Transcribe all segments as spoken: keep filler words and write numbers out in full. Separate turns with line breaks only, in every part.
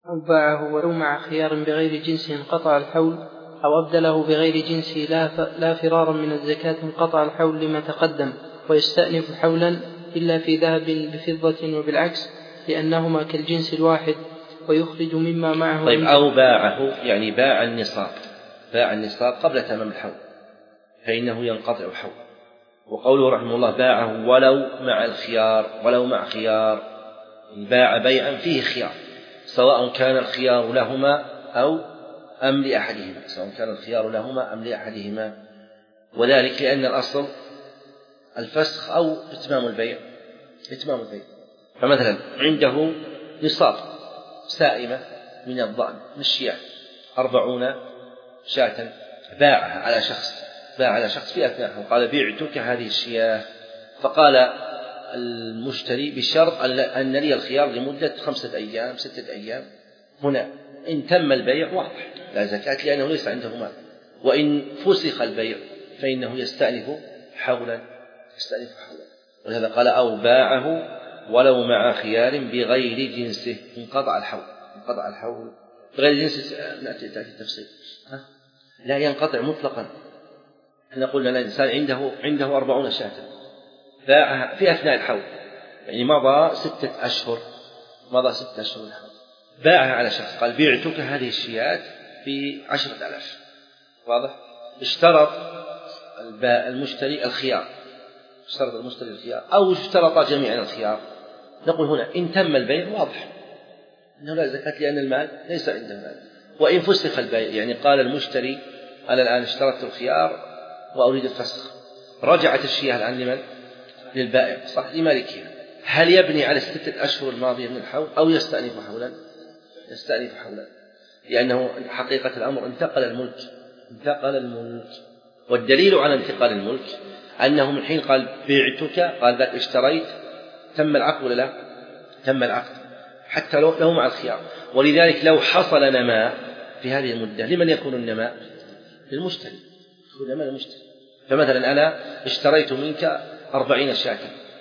أو باعه ولو مع خيار بغير جنسه انقطع الحول، أو أبدله بغير جنسه لا فرارا من الزكاة انقطع الحول لما تقدم، ويستأنف حولا إلا في ذهب بفضة وبالعكس لأنهما كالجنس الواحد، ويخرج مما معه.
طيب أو باعه يعني باع النصاب، باع النصاب قبل تمام الحول فإنه ينقطع الحول. وقوله رحمه الله باعه ولو مع الخيار، ولو مع خيار باع بيعا فيه خيار سواء كان الخيار لهما أو أم لأحدهما، سواء كان الخيار لهما أم لأحدهما، وذلك لأن الأصل الفسخ أو إتمام البيع، إتمام البيع. فمثلا عنده نصاب سائمة من الضأن من الشياه أربعون شاة، باعها على شخص، باع على شخص في أثناء وقال بعتك هذه الشياه، فقال المشتري بشرط أن لي الخيار لمدة خمسة أيام ستة أيام. هنا إن تم البيع واضح لا زكاة لأنه ليس عنده مال، وإن فسخ البيع فإنه يستأنف حولا، يستأنف حولا. ولهذا قال أو باعه ولو مع خيار بغير جنسه انقطع الحول، انقطع الحول بغير جنسه. نأتي تأتي التفصيل لا ينقطع مطلقا. احنا قلنا الإنسان عنده عنده أربعون شاة باعها في أثناء الحول، يعني مضى ستة أشهر، مضى ستة أشهر الحول، باعها على شخص قال بعتك هذه الشيات بعشرة آلاف، واضح؟ اشترط المشتري الخيار، اشترط المشتري الخيار أو اشترط جميعا الخيار. نقول هنا إن تم البيع واضح أنه لا زكاة لأن المال ليس عنده مال. وإن فسخ البيع يعني قال المشتري أنا الآن اشترطت الخيار وأريد الفسخ، رجعت الشياه الآن لمن؟ للبائع، صح، لمالكها. هل يبني على الستة أشهر الماضية من الحول أو يستأنف حولا؟ يستأنف حولا، لأنه حقيقة الأمر انتقل الملك، انتقل الملك. والدليل على انتقال الملك أنه من حين قال بعتك قال ذاك اشتريت تم العقد ولا لا؟ تم العقد حتى لو, لو مع الخيار. ولذلك لو حصل نماء في هذه المدة لمن يكون النماء؟ للمشتري، يكون نماء للمشتري. فمثلا أنا اشتريت منك أربعين شاة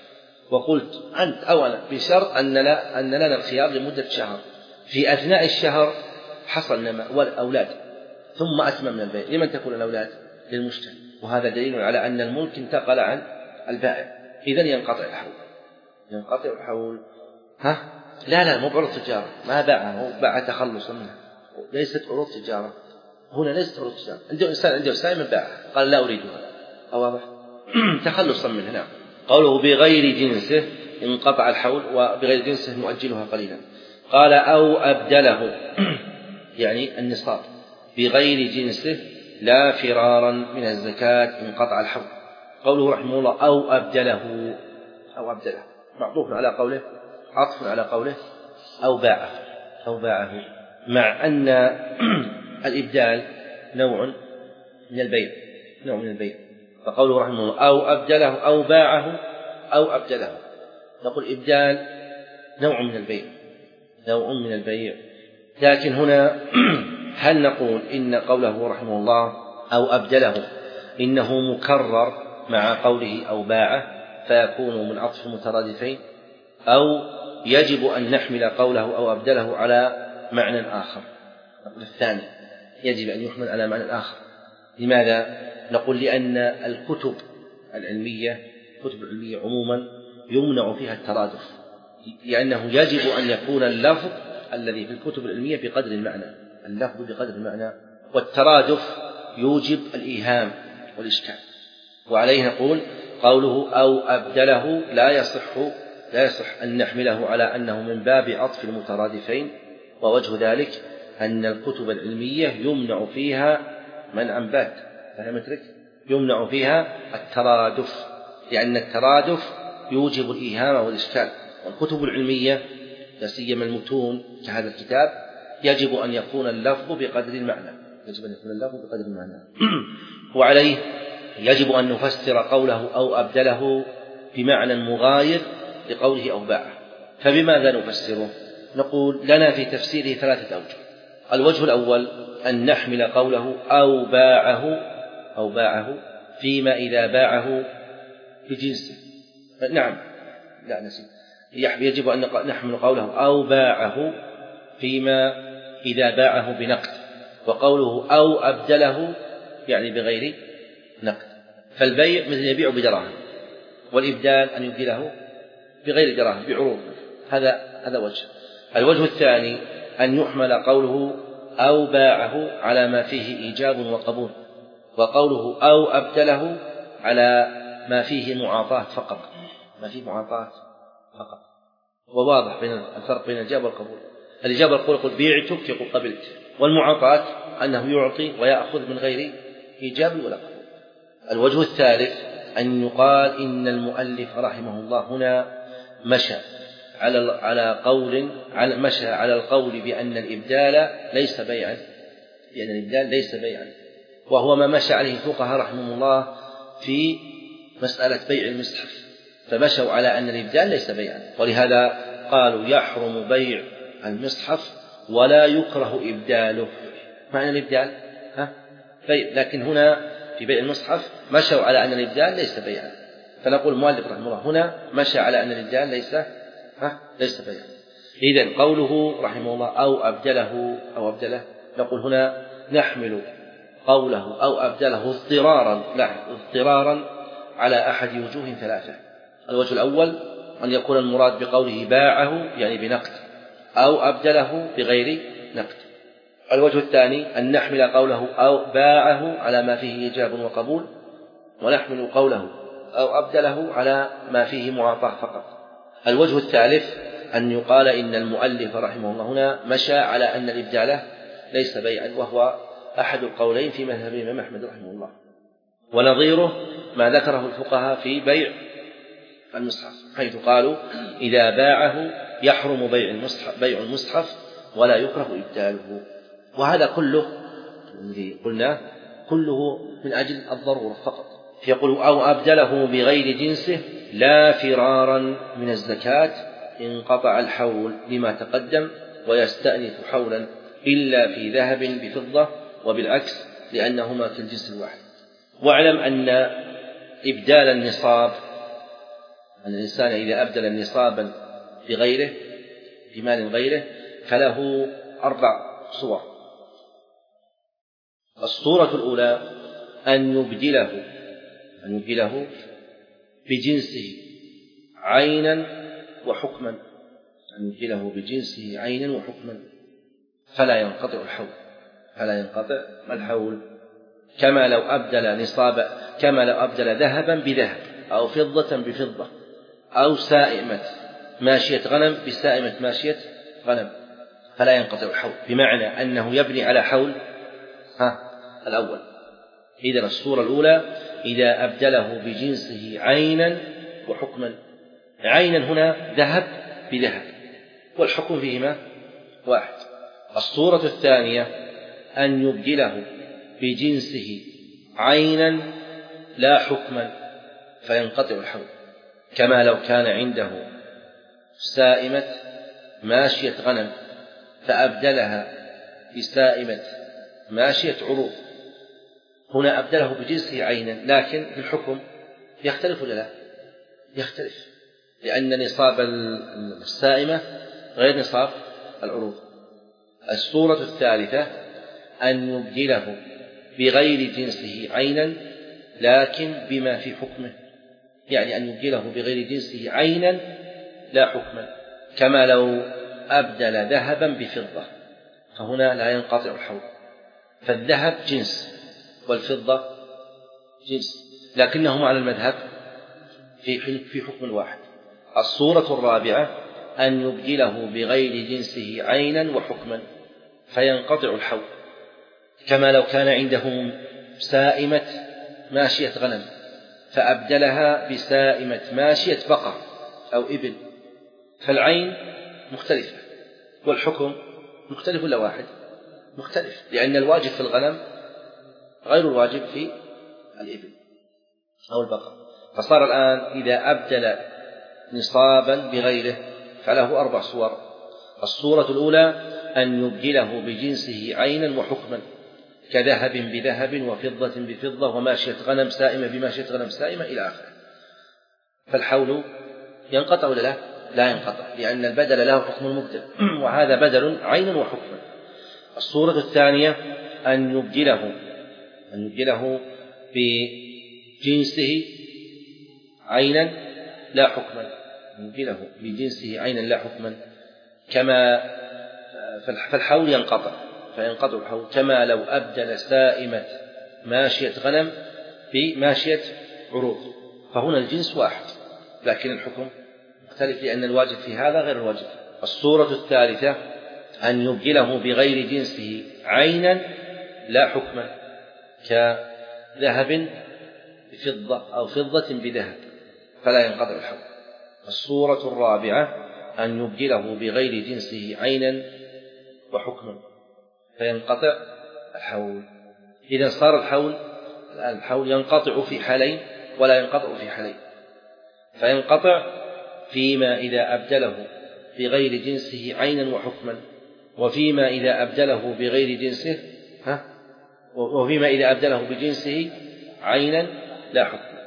وقلت أنت أو أنا بشرط أن لنا, أن لنا الخيار لمدة شهر، في أثناء الشهر حصل نماء والأولاد ثم أتممنا البيع، لمن تكون الأولاد؟ للمشتري. وهذا دليل على أن الملك انتقل عن البائع، إذن ينقطع الحول، ينقطع الحول. ها؟ لا لا مو بعروض تجارة، ما باعه، باع تخلصا منها، ليست عروض تجارة، هنا ليست عروض تجارة. عنده إنسان عنده سائمة باعها قال لا أريدها، واضح؟ تخلصا منها. نعم. قوله بغير جنسه انقطع الحول، وبغير جنسه نؤجلها قليلا. قال أو أبدله يعني النصاب بغير جنسه لا فرارا من الزكاة انقطع الحول. قوله رحمه الله أو أبدله، أو أبدله معطوف على قوله، عطف على قوله أو باعه، أو باعه، مع أن الإبدال نوع من البيع، نوع من البيع. فقوله رحمه الله أو أبدله أو باعه أو أبدله، نقول إبدال نوع من البيع، نوع من البيع. لكن هنا هل نقول إن قوله رحمه الله أو أبدله إنه مكرر مع قوله أو باعه فيكون من عطف مترادفين، أو يجب أن نحمل قوله أو أبدله على معنى آخر؟ نقول الثاني، يجب أن يحمل على معنى آخر. لماذا؟ نقول لأن الكتب العلمية، الكتب العلمية عموما يمنع فيها الترادف، لأنه يجب أن يكون اللفظ الذي في الكتب العلمية بقدر المعنى، اللفظ بقدر المعنى، والترادف يوجب الإيهام والإشكال. وعليه نقول قوله أو أبدله لا يصح لا يصح أن نحمله على أنه من باب عطف المترادفين، ووجه ذلك أن الكتب العلمية يمنع فيها منعا بات، فهمتك؟ يمنع فيها الترادف، لأن الترادف يوجب الإيهام والإشكال. والكتب العلمية لا سيما المتون كهذا الكتاب يجب أن يكون اللفظ بقدر المعنى، يجب أن يكون اللفظ بقدر المعنى. وعليه يجب أن نفسر قوله أو أبدله بمعنى مغاير لقوله أو باعه. فبماذا نفسره؟ نقول لنا في تفسيره ثلاثة أوجه. الوجه الأول أن نحمل قوله أو باعه أو باعه فيما إذا باعه بجنسه. نعم لا نسيت، يجب أن نحمل قوله أو باعه فيما إذا باعه بنقد، وقوله أو أبدله يعني بغير نقد. فالبيع مثل يبيع بدراهم، والإبدال أن يبدله بغير دراهم بعروض. هذا هذا وجه. الوجه الثاني أن يحمل قوله أو باعه على ما فيه إيجاب وقبول، وقوله أو أبدله على ما فيه معاطاة فقط، ما فيه معاطاة فقط. وواضح بين الفرق بين الإيجاب والقبول. الإيجاب والقبول يقول بيعتك يقول قبلت، والمعاطاة أنه يعطي ويأخذ من غير إيجاب ولا قبول. الوجه الثالث أن يقال إن المؤلف رحمه الله هنا مشى على على قول على مشى على القول بأن الإبدال ليس بيعا، لأن الإبدال ليس بيعا، وهو ما مشى عليه الفقهاء رحمه الله في مسألة بيع المصحف، فمشوا على أن الإبدال ليس بيعا، ولهذا قالوا يحرم بيع المصحف ولا يكره إبداله. معنى الإبدال ها بيع، لكن هنا في بيع المصحف مشوا على أن الإبدال ليس بيعا، فنقول المؤلف رحمه الله هنا مشى على أن الإبدال ليس ها ليس بيعا. إذن قوله رحمه الله أو أبدله أو أبدله، نقول هنا نحمل قوله أو أبدله اضطرارا لا اضطرارا على أحد وجوه ثلاثة. الوجه الأول أن يكون المراد بقوله باعه يعني بنقد، أو أبدله بغير نقد. الوجه الثاني أن نحمل قوله أو باعه على ما فيه إيجاب وقبول، ونحمل قوله أو أبدله على ما فيه معاطاة فقط. الوجه الثالث أن يقال إن المؤلف رحمه الله هنا مشى على أن الإبدال ليس بيعا، وهو أحد القولين في مذهب الإمام أحمد رحمه الله. ونظيره ما ذكره الفقهاء في بيع المصحف، حيث قالوا إذا باعه يحرم بيع المصحف, بيع المصحف ولا يكره إبداله. وهذا كله الذي قلناه كله من أجل الضرورة فقط. يقول أو أبدله بغير جنسه لا فرارا من الزكاة انقطع الحول لما تقدم، ويستأنف حولا إلا في ذهب بفضة وبالعكس لأنهما في الجنس الواحد. واعلم أن إبدال النصاب، أن الإنسان إذا أبدل النصابا بغيره بمال غيره فله أربع صور. الصورة الأولى أن يبدله أن يبدله بجنسه عينا وحكما، أن يبدله بجنسه عينا وحكما فلا ينقطع الحول، فلا ينقطع الحول كما لو أبدل نصاب كما لو أبدل ذهبا بذهب أو فضة بفضة أو سائمة ماشية غنم بسائمة ماشية غنم، فلا ينقطع الحول، بمعنى أنه يبني على حول ها الأول. إذن الصورة الأولى إذا أبدله بجنسه عينا وحكما. عينا هنا ذهب بذهب والحكم فيهما واحد. الصورة الثانية أن يبدله بجنسه عينا لا حكما فينقطع الحول، كما لو كان عنده سائمة ماشية غنم فأبدلها بسائمة ماشية عروض، هنا أبدله بجنسه عينا، لكن الحكم يختلف ولا لا؟ يختلف، لأن نصاب السائمة غير نصاب العروض. الصورة الثالثة أن يبدله بغير جنسه عينا لكن بما في حكمه، يعني أن يبدله بغير جنسه عينا لا حكما، كما لو أبدل ذهبا بفضة، فهنا لا ينقطع الحول، فالذهب جنس والفضة جنس لكنهما على المذهب في في حكم واحد. الصورة الرابعة أن يبدله بغير جنسه عينا وحكما فينقطع الحول، كما لو كان عنده سائمة ماشية غنم فأبدلها بسائمة ماشية بقر أو إبل، فالعين مختلفة والحكم مختلف ولا واحد؟ مختلف، لأن الواجب في الغنم غير الواجب في الإبل أو البقر. فصار الآن إذا أبدل نصابا بغيره فله أربع صور. الصورة الأولى أن يبدله بجنسه عينا وحكما كذهب بذهب وفضة بفضة وماشية غنم سائمة بماشية غنم سائمة إلى آخره، فالحول ينقطع ولا لا؟ لا ينقطع، لأن البدل له حكم المبدل، وهذا بدل عين وحكم. الصورة الثانية أن يبدله أن يبدله بجنسه عينا لا حكما، يبدله بجنسه عينا لا حكما، كما فالحول ينقطع فينقطع الحول، كما لو أبدل سائمة ماشية غنم بماشية عروض، فهنا الجنس واحد لكن الحكم مختلف، لأن الواجب في هذا غير الواجب. الصورة الثالثة أن يبدله بغير جنسه عينا لا حكما، كذهب بفضة أو فضة بذهب، فلا ينقطع الحول. الصورة الرابعة أن يبدله بغير جنسه عينا وحكما، فينقطع الحول. إذا صار الحول الحول ينقطع في حالين ولا ينقطع في حالين، فينقطع فيما إذا أبدله بغير جنسه عينا وحكما، وفيما إذا أبدله بغير جنسه ها وفيما إذا أبدله بجنسه عينا لا حكما.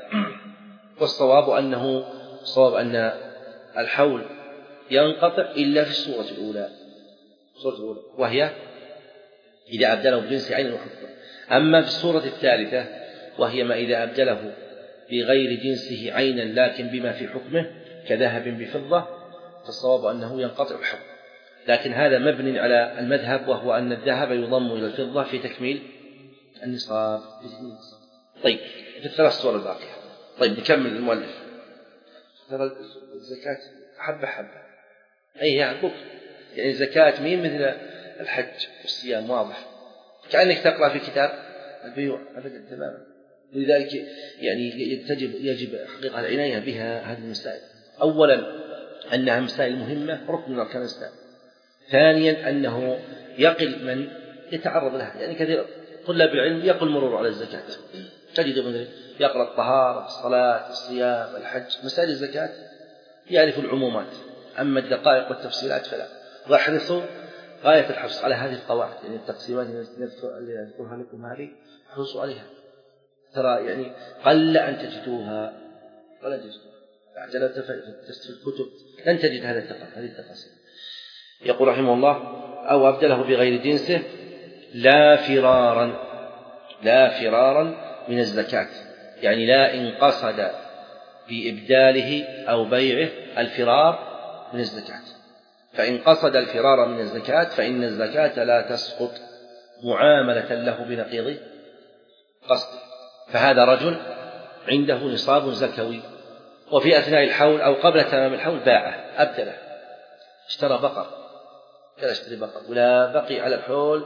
والصواب أنه صواب أن الحول ينقطع إلا في الصورة الأولى الصورة الأولى وهي إذا أبدله بجنسه عينا وحكما. أما في الصورة الثالثة وهي ما إذا أبدله بغير جنسه عينا لكن بما في حكمه كذهب بفضة، فالصواب أنه ينقطع الحول، لكن هذا مبني على المذهب، وهو أن الذهب يضم إلى الفضة في تكميل النصاب. طيب في الثلاث صور الباقية. طيب نكمل المؤلف. ترى الزكاة حبة حبة أي يعني بك. يعني الزكاة مين مثل الحج والصيام واضح، كأنك تقرأ في كتاب البيوع أبدا تماما. لذلك يعني يجب يجب حقيقة العناية بها هذه المسائل. أولا أنها مسائل مهمة ركن من أركان الإسلام. ثانيا أنه يقل من يتعرض لها، يعني كثير طلاب العلم يقل مرور على الزكاة، تجد مثلا يقرأ الطهارة الصلاة الصيام الحج، مسائل الزكاة يعرف العمومات، أما الدقائق والتفصيلات فلا. واحرصوا غاية الحرص على هذه القواعد، يعني التقسيمات اللي أذكرها لكم هذه احرصوا عليها، ترى يعني قل أن تجدوها ولا تجدوها عجلة في الكتب لن تجد هذا هذه التفاصيل. يقول رحمه الله: أو أبدله بغير جنسه لا فرارا لا فرارا من الزكاة، يعني لا إن قصد بإبداله أو بيعه الفرار من الزكاة. فإن قصد الفرار من الزكاة فإن الزكاة لا تسقط معاملة له بنقيض قصده. فهذا رجل عنده نصاب زكوي وفي أثناء الحول أو قبل تمام الحول باعه أبدله، اشترى بقر، قال اشتري بقر ولا بقي على الحول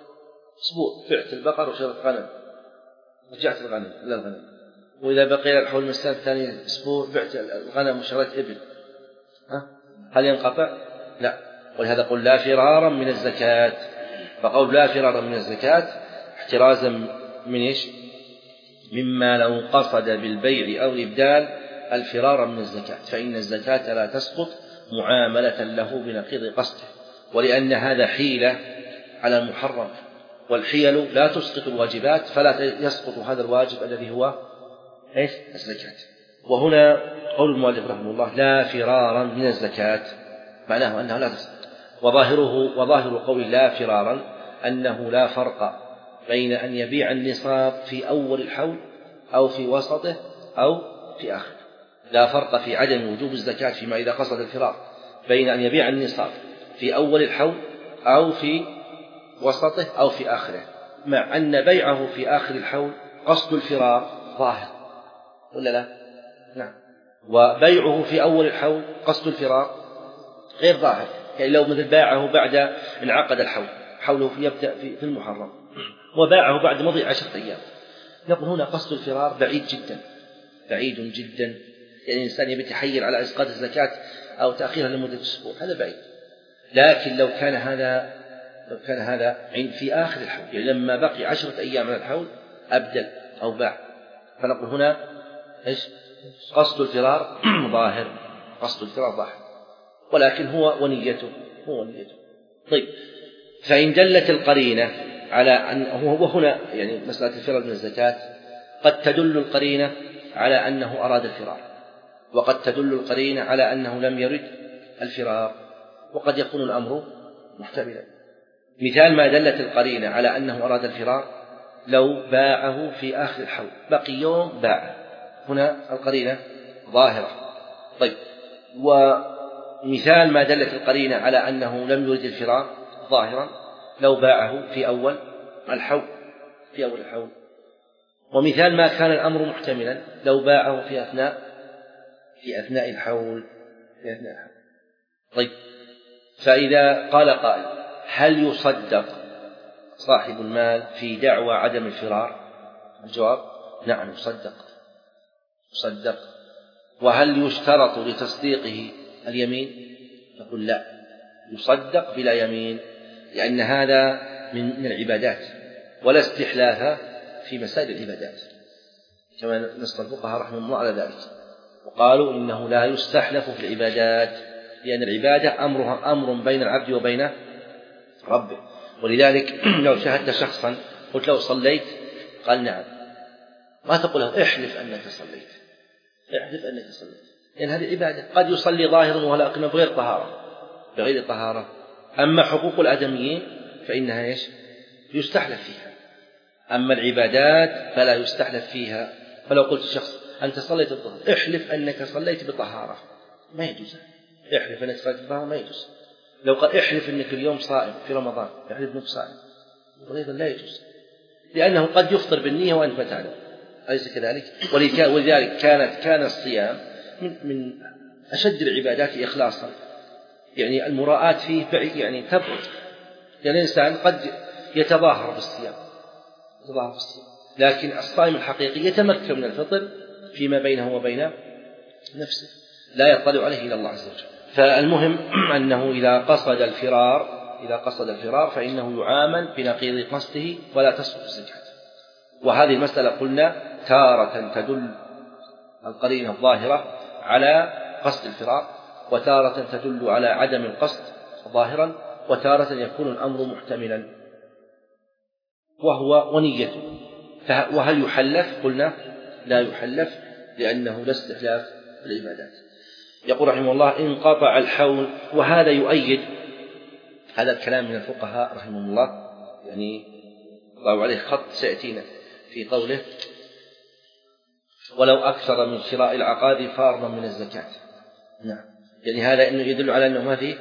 أسبوع، بعت البقر وشريت غنم رجعت الغنم إلى الغنم، وإذا بقي على الحول من السنة الثانية أسبوع بعت الغنم وشريت إبل، ها؟ هل ينقطع؟ لا. ولهذا قل لا فرارا من الزكاة. فقول لا فرارا من الزكاة احترازا من إيش؟ مما لو قصد بالبيع أو الإبدال الفرار من الزكاة، فإن الزكاة لا تسقط معاملة له بنقيض قصده، ولأن هذا حيلة على المحرم، والحيل لا تسقط الواجبات، فلا يسقط هذا الواجب الذي هو إيش؟ الزكاة. وهنا قول المؤلف رحمه الله لا فرارا من الزكاة معناه أنها لا تسقط، وظاهره وظاهر قول لا فرارا أنه لا فرق بين أن يبيع النصاب في أول الحول أو في وسطه أو في آخره. لا فرق في عدم وجوب الزكاة فيما إذا قصد الفرار بين أن يبيع النصاب في أول الحول أو في وسطه أو في آخره، مع أن بيعه في آخر الحول قصد الفرار ظاهر ولا لا؟ نعم. وبيعه في أول الحول قصد الفرار غير ظاهر، يعني لو مثل باعه بعد انعقد الحول، حوله يبدأ في المحرم وباعه بعد مضي عشرة أيام، نقول هنا قصد الفرار بعيد جدا بعيد جدا، يعني الإنسان يبي يتحيل على إسقاط الزكاة أو تأخيرها لمدة أسبوع، هذا بعيد. لكن لو كان هذا لو كان هذا في آخر الحول، يعني لما بقي عشرة أيام من الحول أبدل أو باع، فنقول هنا إيش؟ قصد الفرار ظاهر، قصد الفرار ظاهر، ولكن هو ونيته هو ونيته. طيب، فإن دلت القرينة على أن هو هنا يعني مسألة الفرار من الزكاة قد تدل القرينة على أنه أراد الفرار، وقد تدل القرينة على أنه لم يرد الفرار، وقد يكون الأمر محتملا. مثال ما دلت القرينة على أنه أراد الفرار لو باعه في آخر الحول، بقي يوم باعه، هنا القرينة ظاهرة. طيب، ومثال ما دلت القرينة على أنه لم يرد الفرار ظاهرا لو باعه في أول الحول في أول الحول ومثال ما كان الأمر محتملا لو باعه في أثناء في أثناء الحول في أثناء الحول. طيب، فإذا قال قائل: هل يصدق صاحب المال في دعوى عدم الفرار؟ الجواب: نعم، يصدق يصدق. وهل يشترط لتصديقه اليمين؟ نقول لا، يصدق بلا يمين، لأن هذا من العبادات، ولا استحلاف في مسائل العبادات، كما نص الفقهاء رحمه الله على ذلك، وقالوا إنه لا يستحلف في العبادات، لأن العبادة أمرها أمر بين العبد وبين ربه. ولذلك لو شاهدت شخصا قلت له: صليت؟ قال: نعم، ما تقول له: احلف أنك صليت، احلف أنك صليت، لأن هذه عبادة. قد يصلي ظاهرا ولكنه بغير طهارة بغير طهارة. أما حقوق الآدميين فإنها إيش؟ يستحلف فيها. أما العبادات فلا يستحلف فيها. فلو قلت شخص: أنت صليت الظهر، احلف أنك صليت بطهارة، ما يجوز. احلف أنك صليت بطهارة ما يجوز. لو قال: احلف أنك اليوم صائم في رمضان، احلف أنك صائم، أيضا لا يجوز، لأنه قد يفطر بالنية وأنت ما تعلم، أليس كذلك؟ ولذلك كانت كان الصيام من, من أشد العبادات إخلاصا، يعني المراءة فيه بعيد، يعني تبعد. يعني الإنسان قد يتظاهر بالصيام يتظاهر بالصيام لكن الصائم الحقيقي يتمكن من الفطر فيما بينه وبين نفسه، لا يطلع عليه إلا الله عز وجل. فالمهم أنه إذا قصد الفرار إذا قصد الفرار فإنه يعامل بنقيض قصده ولا تسقط الزكاة. وهذه المسألة قلنا تارة تدل القرينة الظاهرة على قصد الفرار، وتارة تدل على عدم القصد ظاهرا، وتارة يكون الأمر محتملا وهو ونيته. وهل يحلف؟ قلنا لا يحلف، لأنه لا استحلاف العبادات. يقول رحمه الله: انقطع الحول. وهذا يؤيد هذا الكلام من الفقهاء رحمه الله، يعني ضعوا عليه خط سيأتينا في قوله: ولو أكثر من شراء العقار فارا من الزكاة. نعم، يعني هذا إنه يدل على أنه ما في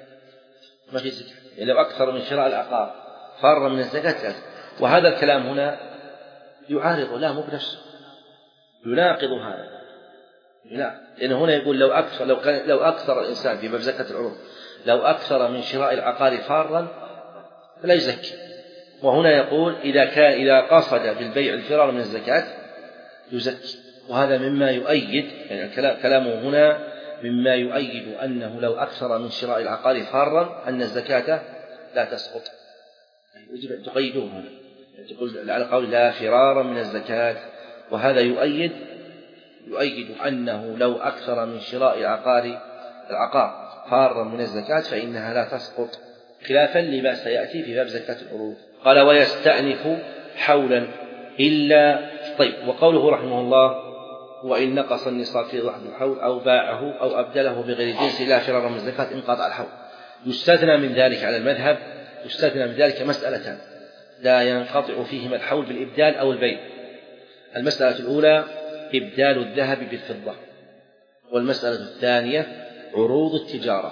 ما في زكاة، يعني لو أكثر من شراء العقار فارا من الزكاة لازم. وهذا الكلام هنا يعارض، لا مو بنفسه، يناقض هذا، لا، لأنه هنا يقول لو أكثر لو كان لو أكثر الإنسان في باب زكاة العروض لو أكثر من شراء العقار فارا فلا يزكي. وهنا يقول إذا كان إذا قصد بالبيع الفرار من الزكاة يزكي. وهذا مما يؤيد، يعني كلامه هنا مما يؤيد أنه لو أكثر من شراء العقار فارا أن الزكاة لا تسقط. يجب أن تقيده هنا، تقول على قول لا فرارا من الزكاة. وهذا يؤيد يؤيد أنه لو أكثر من شراء العقار العقار فارا من الزكاة فإنها لا تسقط، خلافا لما سيأتي في باب زكاة العروض. قال: ويستأنف حولا إلا. طيب، وقوله رحمه الله: وإن نقص النصاب في ضحى الحول أو باعه أو أبدله بغير جنس لا فرار من الزكاة انقطع الحول. يستثنى من ذلك على المذهب يستثنى من ذلك مسألتان لا ينقطع فيهما الحول بالإبدال أو البيع. المسألة الأولى إبدال الذهب بالفضة، والمسألة الثانية عروض التجارة.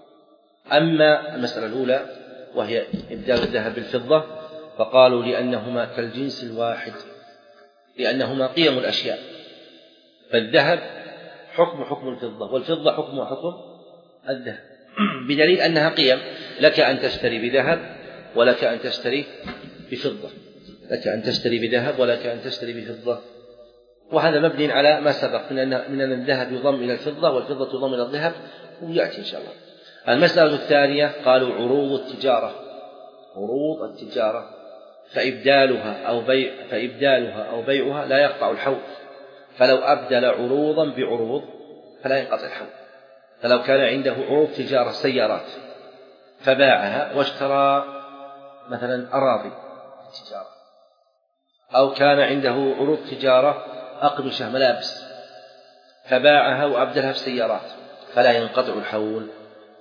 أما المسألة الأولى وهي إبدال الذهب بالفضة فقالوا لأنهما كالجنس الواحد، لأنهما قيم الأشياء، فالذهب حكم حكم الفضة، والفضة حكم حكم الذهب، بدليل أنها قيم، لك أن تشتري بذهب ولك أن تشتري بفضة لك أن تشتري بذهب ولك أن تشتري بفضة. وهذا مبني على ما سبق من أن من أن الذهب يضم إلى الفضة والفضة تضم إلى الذهب، ويأتي إن شاء الله. المسألة الثانية قالوا عروض التجارة عروض التجارة فإبدالها أو بيع فإبدالها أو بيعها لا يقطع الحول، فلو أبدل عروضا بعروض فلا ينقطع الحول. فلو كان عنده عروض تجارة سيارات فباعها واشترى مثلا أراضي التجارة، أو كان عنده عروض تجارة أقمشة ملابس فباعها وأبدلها في سيارات فلا ينقطع الحول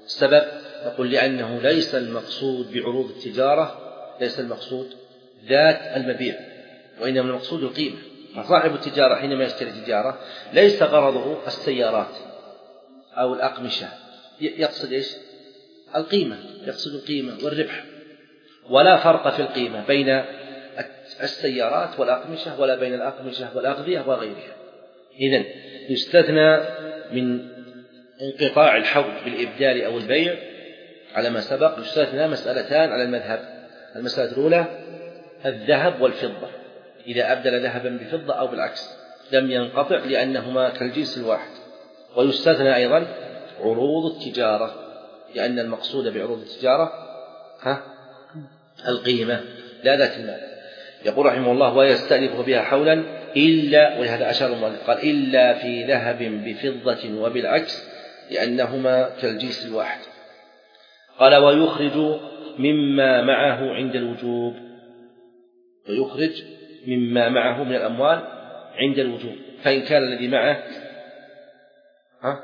السبب نقول لأنه ليس المقصود بعروض التجارة ليس المقصود ذات المبيع، وإنما المقصود القيمة. فصاحب التجارة حينما يشتري تجارة ليس غرضه السيارات أو الأقمشة، يقصد إيش؟ القيمة، يقصد القيمة والربح، ولا فرق في القيمة بين السيارات والأقمشة ولا بين الأقمشة والأغذية وغيرها. إذن يستثنى من انقطاع الحول بالإبدال أو البيع على ما سبق يستثنى مسألتان على المذهب. المسألة الأولى الذهب والفضة، إذا أبدل ذهبا بفضة أو بالعكس لم ينقطع لأنهما كالجنس الواحد. ويستثنى أيضا عروض التجارة، لأن المقصود بعروض التجارة ها القيمة لا ذات المال. يقول رحمه الله ويستأنف بها حولا إلا، ولهذا أشار المؤلف قال إلا في ذهب بفضة وبالعكس لأنهما كالجنس الواحد. قال ويخرج مما معه عند الوجوب، ويخرج مما معه من الأموال عند الوجوب، فإن كان الذي معه ها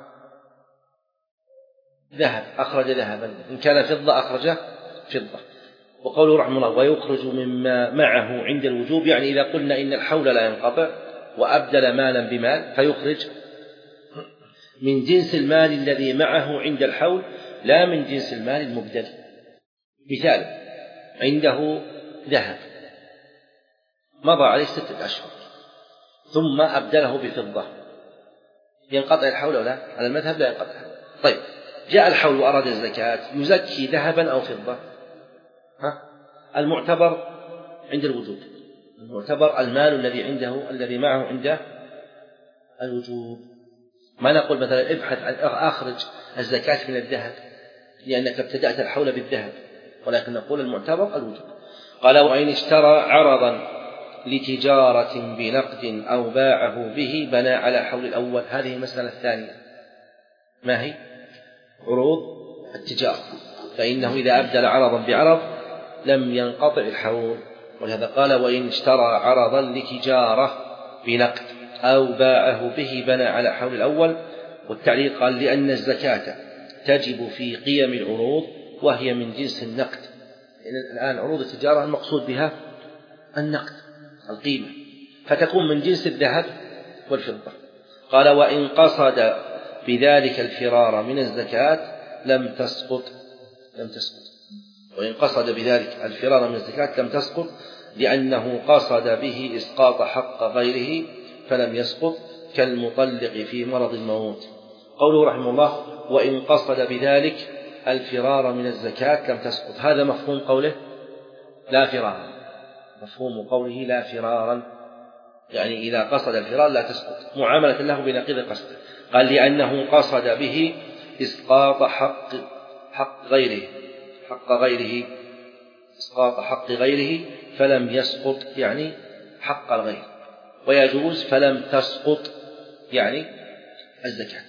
ذهب أخرج ذهبا، إن كان فضة أخرج فضة. وقوله رحمه الله ويخرج مما معه عند الوجوب، يعني إذا قلنا إن الحول لا ينقطع وأبدل مالا بمال فيخرج من جنس المال الذي معه عند الحول لا من جنس المال المبدل. مثال عنده ذهب مضى عليه ستة أشهر ثم أبدله بفضة، ينقطع الحول ولا؟ على المذهب لا ينقطع. طيب جاء الحول وأراد الزكاة، يزكي ذهبا أو فضة؟ ها؟ المعتبر عند الوجوب، المعتبر المال الذي عنده الذي معه عند الوجوب. ما نقول مثلا ابحث عن أخرج الزكاة من الذهب لأنك ابتدأت الحول بالذهب، ولكن نقول المعتبر الوجوب. قال وإن اشترى عرضا لتجارة بنقد أو باعه به بنى على حول الأول. هذه المسألة الثانية، ما هي؟ عروض التجارة، فإنه إذا أبدل عرضا بعرض لم ينقطع الحول، ولهذا قال وإن اشترى عرضا لتجارة بنقد أو باعه به بنى على حول الأول. والتعليق قال لأن الزكاة تجب في قيم العروض وهي من جنس النقد. الآن عروض التجارة المقصود بها النقد القيمة، فتكون من جنس الذهب والفضة. قال وإن قصد بذلك الفرار من الزكاة لم تسقط لم تسقط وإن قصد بذلك الفرار من الزكاة لم تسقط لأنه قصد به إسقاط حق غيره فلم يسقط كالمطلق في مرض الموت. قوله رحمه الله وإن قصد بذلك الفرار من الزكاة لم تسقط، هذا مفهوم قوله لا فرارا، مفهوم قوله لا فرارا يعني إذا قصد الفرار لا تسقط، معاملة له بنقيض قصده. قال لأنه قصد به إسقاط حق حق غيره حق غيره إسقاط حق غيره فلم يسقط يعني حق الغير. ويجوز فلم تسقط يعني الزكاة.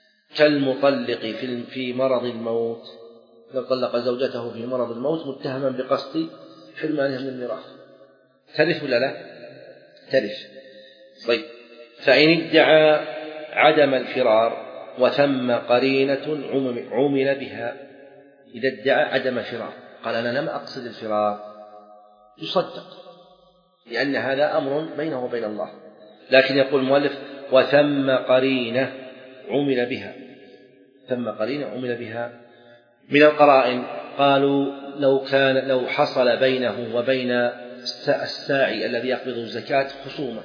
كالمطلق في مرض الموت، لو طلق زوجته في مرض الموت متهما بقصد حرمانها من الميراث، ترث ولا لا؟ ترث. طيب فإن ادعى عدم الفرار وثم قرينة عمل بها، إذا ادعى عدم الفرار قال أنا لم أقصد الفرار يصدق لأن هذا أمر بينه وبين الله، لكن يقول المؤلف وثم قرينة عمل بها. ثم قرينة عمل بها من القرائن، قالوا لو كان لو حصل بينه وبين الساعي الذي يقبض الزكاة خصومة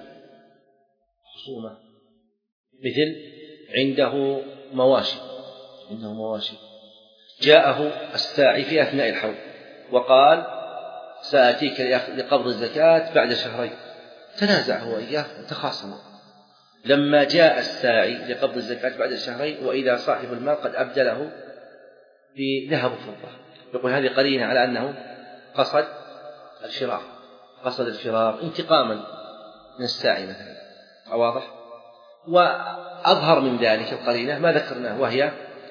خصومة مثل عنده مواشي عنده مواشي جاءه الساعي في أثناء الحول وقال سآتيك لقبض الزكاة بعد شهرين، تنازع هو إياه وتخاصموا. لما جاء الساعي لقبض الزكاة بعد شهرين وإذا صاحب المال قد أبدله بذهب وفضة، يقول هذه قرينة على أنه قصد الفرار قصد الفرار انتقاما من الساعي مثلا. واضح؟ وأظهر من ذلك القرينة ما ذكرناه، وهي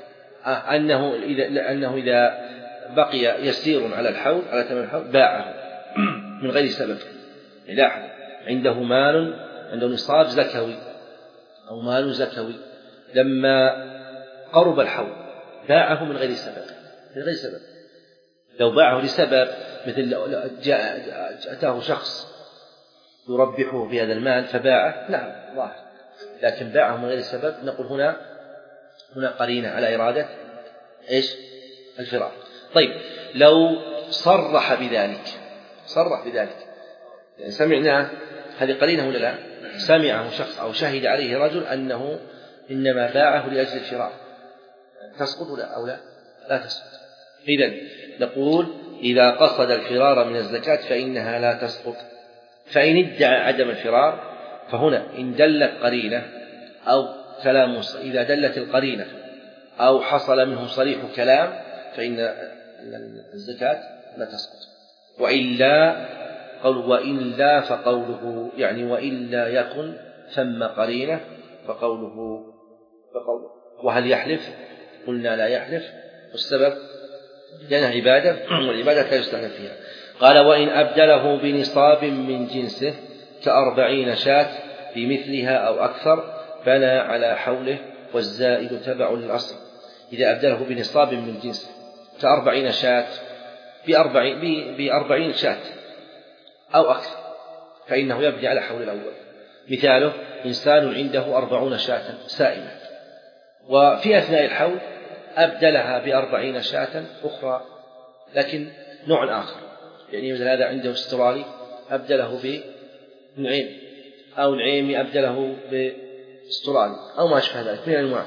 أنه إذا, أنه إذا بقي يسير على الحول على تمام الحول باعه من غير سبب. لاحظ عنده مال عنده نصاب زكوي أو مال زكوي، لما قرب الحول باعه من غير سبب من غير سبب لو باعه لسبب مثل جاء أتاه شخص يربحه بهذا المال فباعه، نعم ظاهر، لكن باعه من غير سبب نقول هنا هنا قرينة على إرادة إيش؟ الفرار. طيب لو صرح بذلك صرح بذلك يعني سمعناه، هذه قرينة ولا لا؟ سمعه شخص أو شهد عليه رجل أنه إنما باعه لأجل الفرار، تسقط ولا أو لا؟ لا تسقط. إذن نقول إذا قصد الفرار من الزكاة فإنها لا تسقط. فإن ادعى عدم الفرار فهنا إن دلت قرينة أو كلام، إذا دلت القرينة أو حصل منه صريح كلام فإن الزكاة لا تسقط. وإلا قول وإلا فقوله يعني وإلا يكن ثم قرينة فقوله فقوله وهل يحلف؟ قلنا لا يحلف، والسبب لأنها عبادة والعبادة لا يستأنف فيها. قال وإن أبدله بنصاب من جنسه كأربعين شاة بمثلها أو أكثر بنى على حوله والزائد تبع للأصل. إذا أبدله بنصاب من جنسه كأربعين شاة بأربعين, بأربعين شاة أو أكثر فإنه يبني على حول الأول. مثاله إنسان عنده أربعون شاة سائمة وفي أثناء الحول أبدلها بأربعين شاة أخرى لكن نوع آخر، يعني مثل هذا عنده استرالي أبدله بنعيم أو نعيمي أبدله باسترالي أو ما أشبه ذلك من المعاد،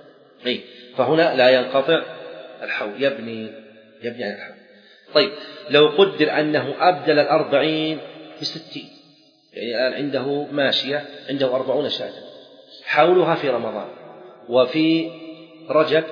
فهنا لا ينقطع الحول، يبني يبني على الحول. طيب لو قدر أنه أبدل الأربعين بستين، يعني الآن عنده ماشية عنده أربعون شاة حولها في رمضان وفي رجب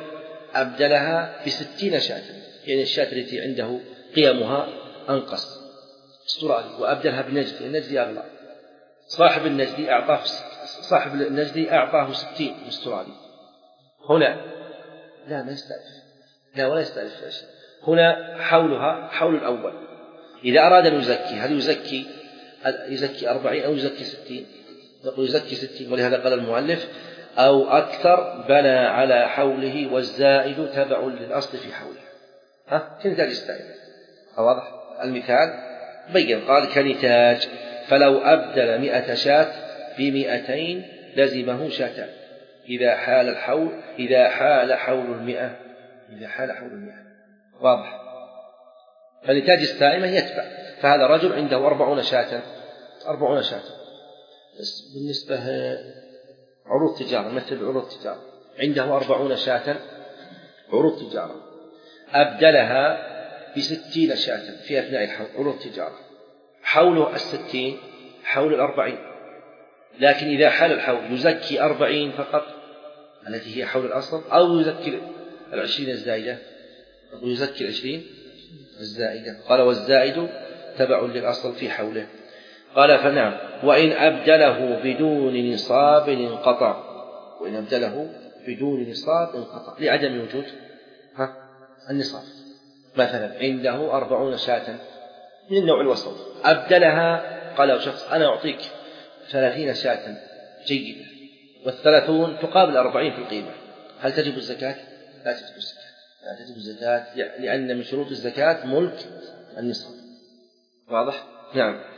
أبدلها بستين شاة، يعني الشاة التي عنده قيمها أنقص استرالي وأبدلها بالنجدي، النجدي أغلى، صاحب النجدي أعطاه صاحب النجدي أعطاه ستين استرالي، هنا لا ما يستألف، لا ولا يستألف شيء، هنا حولها حول الأول. إذا أراد أن يزكي هل يزكي يزكي أربعين أو يزكي ستين؟ نقول يزكي ستين، ولهذا قال المؤلف أو أكثر بنى على حوله والزائد تبع للأصل في حوله. ها كنتاج يستألف، واضح المثال بين، قال كنتاج فلو أبدل مئة شاة بمئتين لزمه شاتان إذا حال الحول إذا حال حول المئة إذا حال حول المئة، واضح. فنتاج السائمة يتبع، فهذا رجل عنده أربعون شاة أربعون شاة بالنسبة عروض تجارة، مثل عروض تجارة عنده أربعون شاة عروض تجارة أبدلها بستين شاة في أثناء الحول عروض تجارة، حوله الستين حول الأربعين، لكن إذا حال الحول يزكي أربعين فقط التي هي حول الأصل أو يزكي العشرين الزائدة ويزكي العشرين الزائدة. قال والزائد تبع للأصل في حوله. قال فنعم وإن أبدله بدون نصاب انقطع، وإن أبدله بدون نصاب انقطع لعدم وجود ها النصاب. مثلا عنده أربعون شاة من النوع الوسط أبدلها قال له شخص أنا أعطيك ثلاثين شاة جيدة والثلاثون تقابل أربعين في القيمة، هل تجب الزكاة؟ لا تجب الزكاة، لا تجب الزكاة لأن من شروط الزكاة ملك النصاب، واضح؟ نعم.